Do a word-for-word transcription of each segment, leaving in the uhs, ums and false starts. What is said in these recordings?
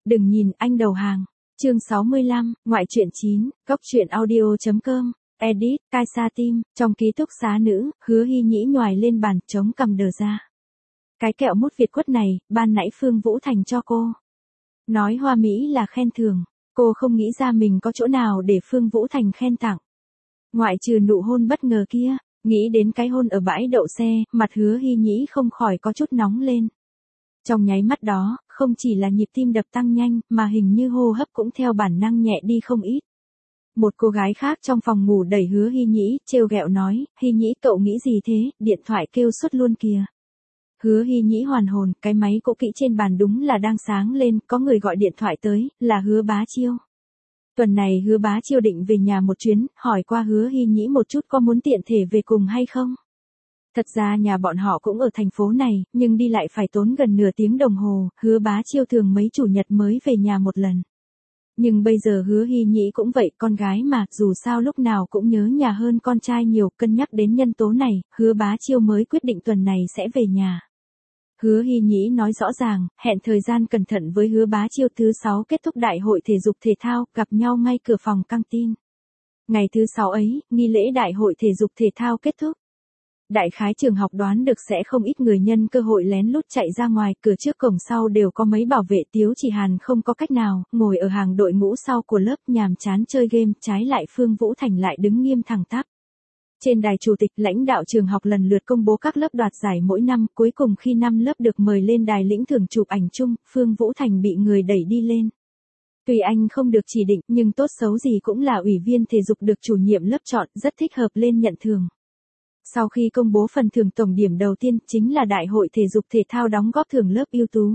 Đừng nhìn anh đầu hàng. Chương sáu mươi lăm, ngoại truyện chín, góc truyện audio chấm com, edit, Kaisa Team, trong ký túc xá nữ, Hứa Hy Nhĩ nhoài lên bàn, chống cằm đờ ra. Cái kẹo mút Việt quất này, ban nãy Phương Vũ Thành cho cô. Nói hoa mỹ là khen thưởng, cô không nghĩ ra mình có chỗ nào để Phương Vũ Thành khen tặng. Ngoại trừ nụ hôn bất ngờ kia, nghĩ đến cái hôn ở bãi đậu xe, mặt Hứa Hy Nhĩ không khỏi có chút nóng lên. Trong nháy mắt đó, không chỉ là nhịp tim đập tăng nhanh, mà hình như hô hấp cũng theo bản năng nhẹ đi không ít. Một cô gái khác trong phòng ngủ đẩy Hứa Hy Nhĩ, trêu ghẹo nói, Hy Nhĩ cậu nghĩ gì thế, điện thoại kêu suốt luôn kìa. Hứa Hy Nhĩ hoàn hồn, cái máy cũ kỹ trên bàn đúng là đang sáng lên, có người gọi điện thoại tới, là Hứa Bá Chiêu. Tuần này Hứa Bá Chiêu định về nhà một chuyến, hỏi qua Hứa Hy Nhĩ một chút có muốn tiện thể về cùng hay không. Thật ra nhà bọn họ cũng ở thành phố này, nhưng đi lại phải tốn gần nửa tiếng đồng hồ, Hứa Bá Chiêu thường mấy chủ nhật mới về nhà một lần. Nhưng bây giờ Hứa Hy Nhĩ cũng vậy, con gái mà, dù sao lúc nào cũng nhớ nhà hơn con trai nhiều, cân nhắc đến nhân tố này, Hứa Bá Chiêu mới quyết định tuần này sẽ về nhà. Hứa Hy Nhĩ nói rõ ràng, hẹn thời gian cẩn thận với Hứa Bá Chiêu thứ sáu kết thúc đại hội thể dục thể thao, gặp nhau ngay cửa phòng căng tin. Ngày thứ sáu ấy, nghi lễ đại hội thể dục thể thao kết thúc. Đại khái trường học đoán được sẽ không ít người nhân cơ hội lén lút chạy ra ngoài, cửa trước cổng sau đều có mấy bảo vệ. Tiếu Chỉ Hàn không có cách nào, ngồi ở hàng đội ngũ sau của lớp nhàm chán chơi game, trái lại Phương Vũ Thành lại đứng nghiêm thẳng tắp. Trên đài chủ tịch, lãnh đạo trường học lần lượt công bố các lớp đoạt giải mỗi năm, cuối cùng khi năm lớp được mời lên đài lĩnh thưởng chụp ảnh chung, Phương Vũ Thành bị người đẩy đi lên. Tuy anh không được chỉ định, nhưng tốt xấu gì cũng là ủy viên thể dục được chủ nhiệm lớp chọn, rất thích hợp lên nhận thưởng. Sau khi công bố phần thưởng tổng điểm đầu tiên, chính là đại hội thể dục thể thao đóng góp thưởng lớp ưu tú.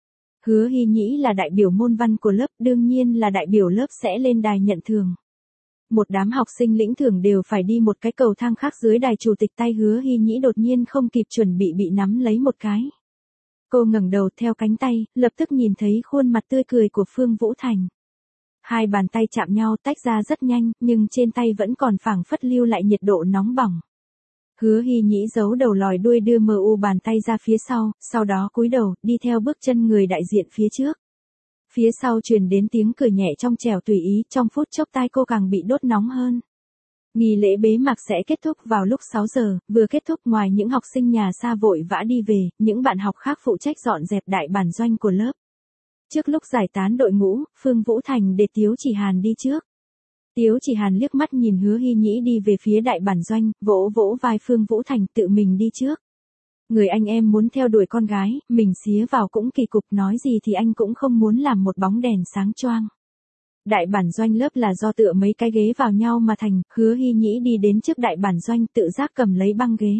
Hứa Hy Nhĩ là đại biểu môn văn của lớp, đương nhiên là đại biểu lớp sẽ lên đài nhận thưởng. Một đám học sinh lĩnh thưởng đều phải đi một cái cầu thang khác dưới đài chủ tịch, tay Hứa Hy Nhĩ đột nhiên không kịp chuẩn bị bị nắm lấy một cái. Cô ngẩng đầu theo cánh tay, lập tức nhìn thấy khuôn mặt tươi cười của Phương Vũ Thành. Hai bàn tay chạm nhau tách ra rất nhanh, nhưng trên tay vẫn còn phảng phất lưu lại nhiệt độ nóng bỏng. Hứa Hy Nhĩ giấu đầu lòi đuôi đưa mờ u bàn tay ra phía sau, sau đó cúi đầu, đi theo bước chân người đại diện phía trước. Phía sau truyền đến tiếng cười nhẹ trong trẻo tùy ý, trong phút chốc tai cô càng bị đốt nóng hơn. Nghi lễ bế mạc sẽ kết thúc vào lúc sáu giờ, vừa kết thúc ngoài những học sinh nhà xa vội vã đi về, những bạn học khác phụ trách dọn dẹp đại bản doanh của lớp. Trước lúc giải tán đội ngũ, Phương Vũ Thành để Tiếu Chỉ Hàn đi trước. Tiếu Chỉ Hàn liếc mắt nhìn Hứa Hy Nhĩ đi về phía đại bản doanh, vỗ vỗ vai Phương Vũ Thành, tự mình đi trước. Người anh em muốn theo đuổi con gái, mình xía vào cũng kỳ cục, nói gì thì anh cũng không muốn làm một bóng đèn sáng choang. Đại bản doanh lớp là do tựa mấy cái ghế vào nhau mà thành, Hứa Hy Nhĩ đi đến trước đại bản doanh tự giác cầm lấy băng ghế.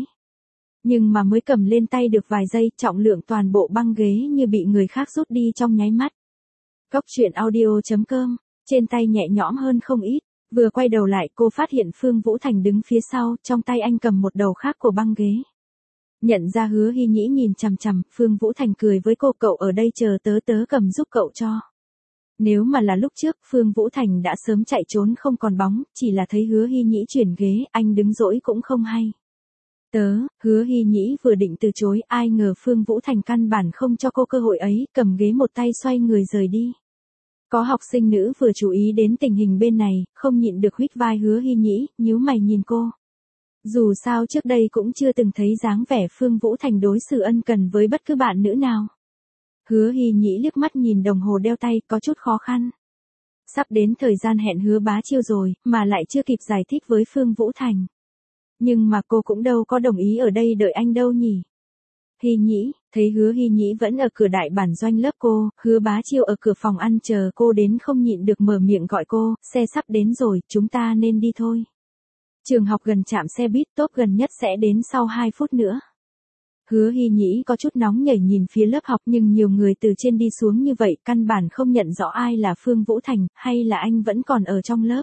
Nhưng mà mới cầm lên tay được vài giây, trọng lượng toàn bộ băng ghế như bị người khác rút đi trong nháy mắt. Góc truyện audio chấm com, trên tay nhẹ nhõm hơn không ít. Vừa quay đầu lại cô phát hiện Phương Vũ Thành đứng phía sau, trong tay anh cầm một đầu khác của băng ghế. Nhận ra Hứa Hy Nhĩ nhìn chằm chằm, Phương Vũ Thành cười với cô, cậu ở đây chờ tớ tớ cầm giúp cậu cho. Nếu mà là lúc trước, Phương Vũ Thành đã sớm chạy trốn không còn bóng, chỉ là thấy Hứa Hy Nhĩ chuyển ghế, anh đứng dỗi cũng không hay. Tớ, Hứa Hy Nhĩ vừa định từ chối, ai ngờ Phương Vũ Thành căn bản không cho cô cơ hội ấy, cầm ghế một tay xoay người rời đi. Có học sinh nữ vừa chú ý đến tình hình bên này, không nhịn được huýt vai Hứa Hy Nhĩ, nhíu mày nhìn cô. Dù sao trước đây cũng chưa từng thấy dáng vẻ Phương Vũ Thành đối xử ân cần với bất cứ bạn nữ nào. Hứa Hy Nhĩ liếc mắt nhìn đồng hồ đeo tay, có chút khó khăn. Sắp đến thời gian hẹn Hứa Bá Chiêu rồi, mà lại chưa kịp giải thích với Phương Vũ Thành. Nhưng mà cô cũng đâu có đồng ý ở đây đợi anh đâu nhỉ. Hy Nhĩ, thấy Hứa Hy Nhĩ vẫn ở cửa đại bản doanh lớp cô, Hứa Bá Chiêu ở cửa phòng ăn chờ cô đến không nhịn được mở miệng gọi cô, xe sắp đến rồi, chúng ta nên đi thôi. Trường học gần trạm xe buýt, tốp gần nhất sẽ đến sau hai phút nữa. Hứa Hy Nhĩ có chút nóng nhảy nhìn phía lớp học, nhưng nhiều người từ trên đi xuống như vậy, căn bản không nhận rõ ai là Phương Vũ Thành, hay là anh vẫn còn ở trong lớp.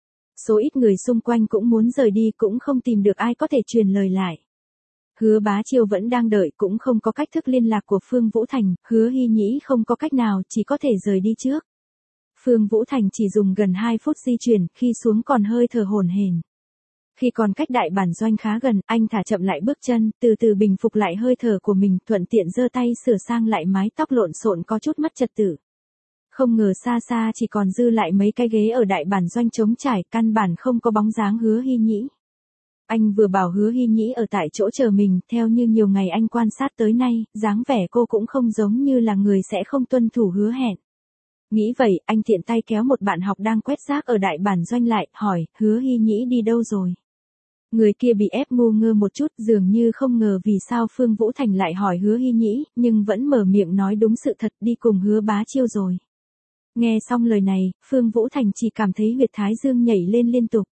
Số ít người xung quanh cũng muốn rời đi, cũng không tìm được ai có thể truyền lời lại. Hứa Bá Chiêu vẫn đang đợi, cũng không có cách thức liên lạc của Phương Vũ Thành, Hứa Hy Nhĩ không có cách nào, chỉ có thể rời đi trước. Phương Vũ Thành chỉ dùng gần hai phút di chuyển, khi xuống còn hơi thở hổn hển. Khi còn cách đại bản doanh khá gần, anh thả chậm lại bước chân, từ từ bình phục lại hơi thở của mình, thuận tiện giơ tay sửa sang lại mái tóc lộn xộn có chút mất trật tự. Không ngờ xa xa chỉ còn dư lại mấy cái ghế ở đại bản doanh trống trải, căn bản không có bóng dáng Hứa Hy Nhĩ. Anh vừa bảo Hứa Hy Nhĩ ở tại chỗ chờ mình, theo như nhiều ngày anh quan sát tới nay, dáng vẻ cô cũng không giống như là người sẽ không tuân thủ hứa hẹn. Nghĩ vậy, anh tiện tay kéo một bạn học đang quét rác ở đại bản doanh lại, hỏi, Hứa Hy Nhĩ đi đâu rồi? Người kia bị ép ngu ngơ một chút, dường như không ngờ vì sao Phương Vũ Thành lại hỏi Hứa Hy Nhĩ, nhưng vẫn mở miệng nói đúng sự thật, đi cùng Hứa Bá Chiêu rồi. Nghe xong lời này, Phương Vũ Thành chỉ cảm thấy huyệt thái dương nhảy lên liên tục.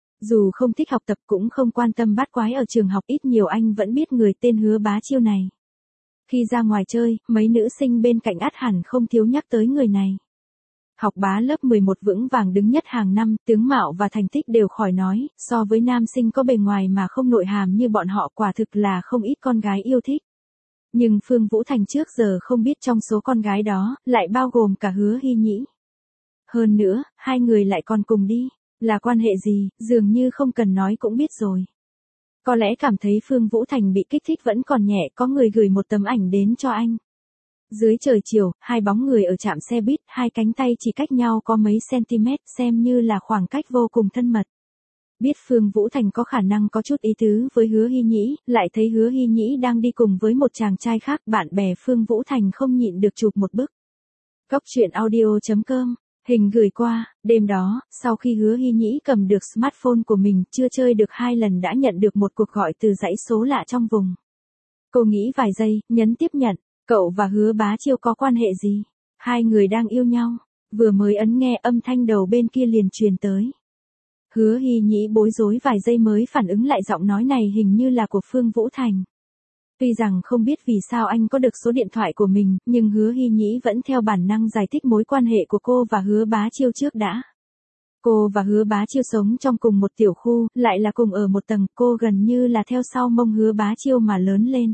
Dù không thích học tập cũng không quan tâm bát quái ở trường học, ít nhiều anh vẫn biết người tên Hứa Bá Chiêu này. Khi ra ngoài chơi, mấy nữ sinh bên cạnh ắt hẳn không thiếu nhắc tới người này. Học bá lớp mười một vững vàng đứng nhất hàng năm, tướng mạo và thành tích đều khỏi nói, so với nam sinh có bề ngoài mà không nội hàm như bọn họ quả thực là không ít con gái yêu thích. Nhưng Phương Vũ Thành trước giờ không biết trong số con gái đó, lại bao gồm cả Hứa Hy Nhĩ. Hơn nữa, hai người lại còn cùng đi, là quan hệ gì, dường như không cần nói cũng biết rồi. Có lẽ cảm thấy Phương Vũ Thành bị kích thích vẫn còn nhẹ, có người gửi một tấm ảnh đến cho anh. Dưới trời chiều, hai bóng người ở trạm xe buýt, hai cánh tay chỉ cách nhau có mấy cm, xem như là khoảng cách vô cùng thân mật. Biết Phương Vũ Thành có khả năng có chút ý tứ với Hứa Hy Nhĩ, lại thấy Hứa Hy Nhĩ đang đi cùng với một chàng trai khác, bạn bè Phương Vũ Thành không nhịn được chụp một bức. Cóc truyện audio chấm com, hình gửi qua, đêm đó, sau khi Hứa Hy Nhĩ cầm được smartphone của mình, chưa chơi được hai lần đã nhận được một cuộc gọi từ dãy số lạ trong vùng. Cô nghĩ vài giây, nhấn tiếp nhận. Cậu và Hứa Bá Chiêu có quan hệ gì? Hai người đang yêu nhau. Vừa mới ấn nghe âm thanh đầu bên kia liền truyền tới. Hứa Hy Nhĩ bối rối vài giây mới phản ứng lại giọng nói này hình như là của Phương Vũ Thành. Tuy rằng không biết vì sao anh có được số điện thoại của mình, nhưng Hứa Hy Nhĩ vẫn theo bản năng giải thích mối quan hệ của cô và Hứa Bá Chiêu trước đã. Cô và Hứa Bá Chiêu sống trong cùng một tiểu khu, lại là cùng ở một tầng, cô gần như là theo sau mông Hứa Bá Chiêu mà lớn lên.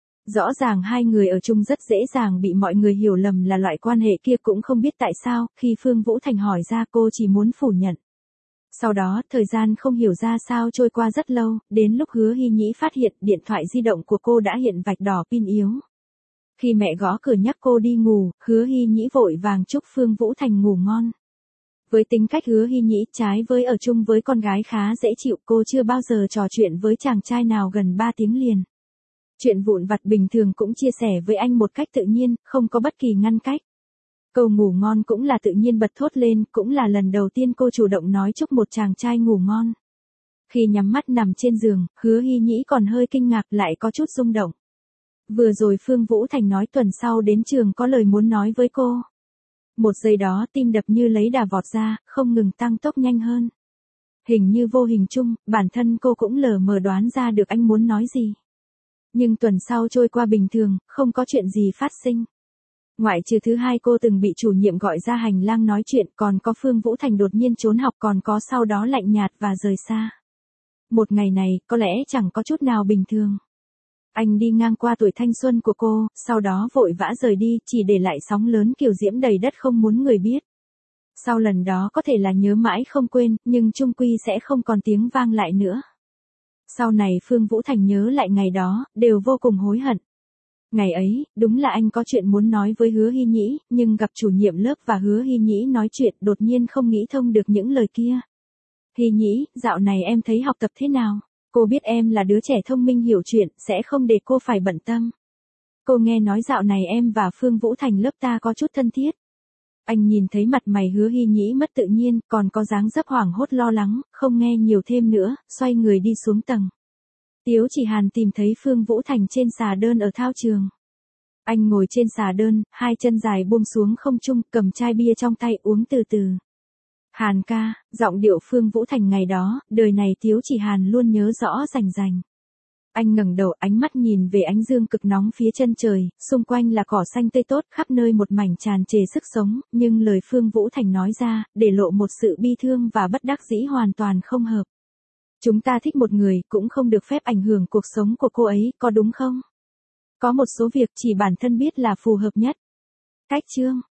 Rõ ràng hai người ở chung rất dễ dàng bị mọi người hiểu lầm là loại quan hệ kia, cũng không biết tại sao, khi Phương Vũ Thành hỏi ra cô chỉ muốn phủ nhận. Sau đó, thời gian không hiểu ra sao trôi qua rất lâu, đến lúc Hứa Hy Nhĩ phát hiện điện thoại di động của cô đã hiện vạch đỏ pin yếu. Khi mẹ gõ cửa nhắc cô đi ngủ, Hứa Hy Nhĩ vội vàng chúc Phương Vũ Thành ngủ ngon. Với tính cách Hứa Hy Nhĩ trái với ở chung với con gái khá dễ chịu, cô chưa bao giờ trò chuyện với chàng trai nào gần ba tiếng liền. Chuyện vụn vặt bình thường cũng chia sẻ với anh một cách tự nhiên, không có bất kỳ ngăn cách. Câu ngủ ngon cũng là tự nhiên bật thốt lên, cũng là lần đầu tiên cô chủ động nói chúc một chàng trai ngủ ngon. Khi nhắm mắt nằm trên giường, Hứa Hy Nhĩ còn hơi kinh ngạc, lại có chút rung động. Vừa rồi Phương Vũ Thành nói tuần sau đến trường có lời muốn nói với cô. Một giây đó tim đập như lấy đà vọt ra, không ngừng tăng tốc nhanh hơn. Hình như vô hình chung, bản thân cô cũng lờ mờ đoán ra được anh muốn nói gì. Nhưng tuần sau trôi qua bình thường, không có chuyện gì phát sinh. Ngoại trừ thứ hai cô từng bị chủ nhiệm gọi ra hành lang nói chuyện, còn có Phương Vũ Thành đột nhiên trốn học, còn có sau đó lạnh nhạt và rời xa. Một ngày này, có lẽ chẳng có chút nào bình thường. Anh đi ngang qua tuổi thanh xuân của cô, sau đó vội vã rời đi, chỉ để lại sóng lớn kiều diễm đầy đất không muốn người biết. Sau lần đó có thể là nhớ mãi không quên, nhưng chung quy sẽ không còn tiếng vang lại nữa. Sau này Phương Vũ Thành nhớ lại ngày đó, đều vô cùng hối hận. Ngày ấy, đúng là anh có chuyện muốn nói với Hứa Hy Nhĩ, nhưng gặp chủ nhiệm lớp và Hứa Hy Nhĩ nói chuyện, đột nhiên không nghĩ thông được những lời kia. Hy Nhĩ, dạo này em thấy học tập thế nào? Cô biết em là đứa trẻ thông minh hiểu chuyện, sẽ không để cô phải bận tâm. Cô nghe nói dạo này em và Phương Vũ Thành lớp ta có chút thân thiết. Anh nhìn thấy mặt mày Hứa Hy Nhĩ mất tự nhiên, còn có dáng dấp hoảng hốt lo lắng, không nghe nhiều thêm nữa, xoay người đi xuống tầng. Tiếu Chỉ Hàn tìm thấy Phương Vũ Thành trên xà đơn ở thao trường. Anh ngồi trên xà đơn, hai chân dài buông xuống không trung, cầm chai bia trong tay uống từ từ. Hàn ca, giọng điệu Phương Vũ Thành ngày đó, đời này Tiếu Chỉ Hàn luôn nhớ rõ rành rành. Anh ngẩng đầu, ánh mắt nhìn về ánh dương cực nóng phía chân trời, xung quanh là cỏ xanh tươi tốt, khắp nơi một mảnh tràn trề sức sống, nhưng lời Phương Vũ Thành nói ra, để lộ một sự bi thương và bất đắc dĩ hoàn toàn không hợp. Chúng ta thích một người, cũng không được phép ảnh hưởng cuộc sống của cô ấy, có đúng không? Có một số việc chỉ bản thân biết là phù hợp nhất. Cách chương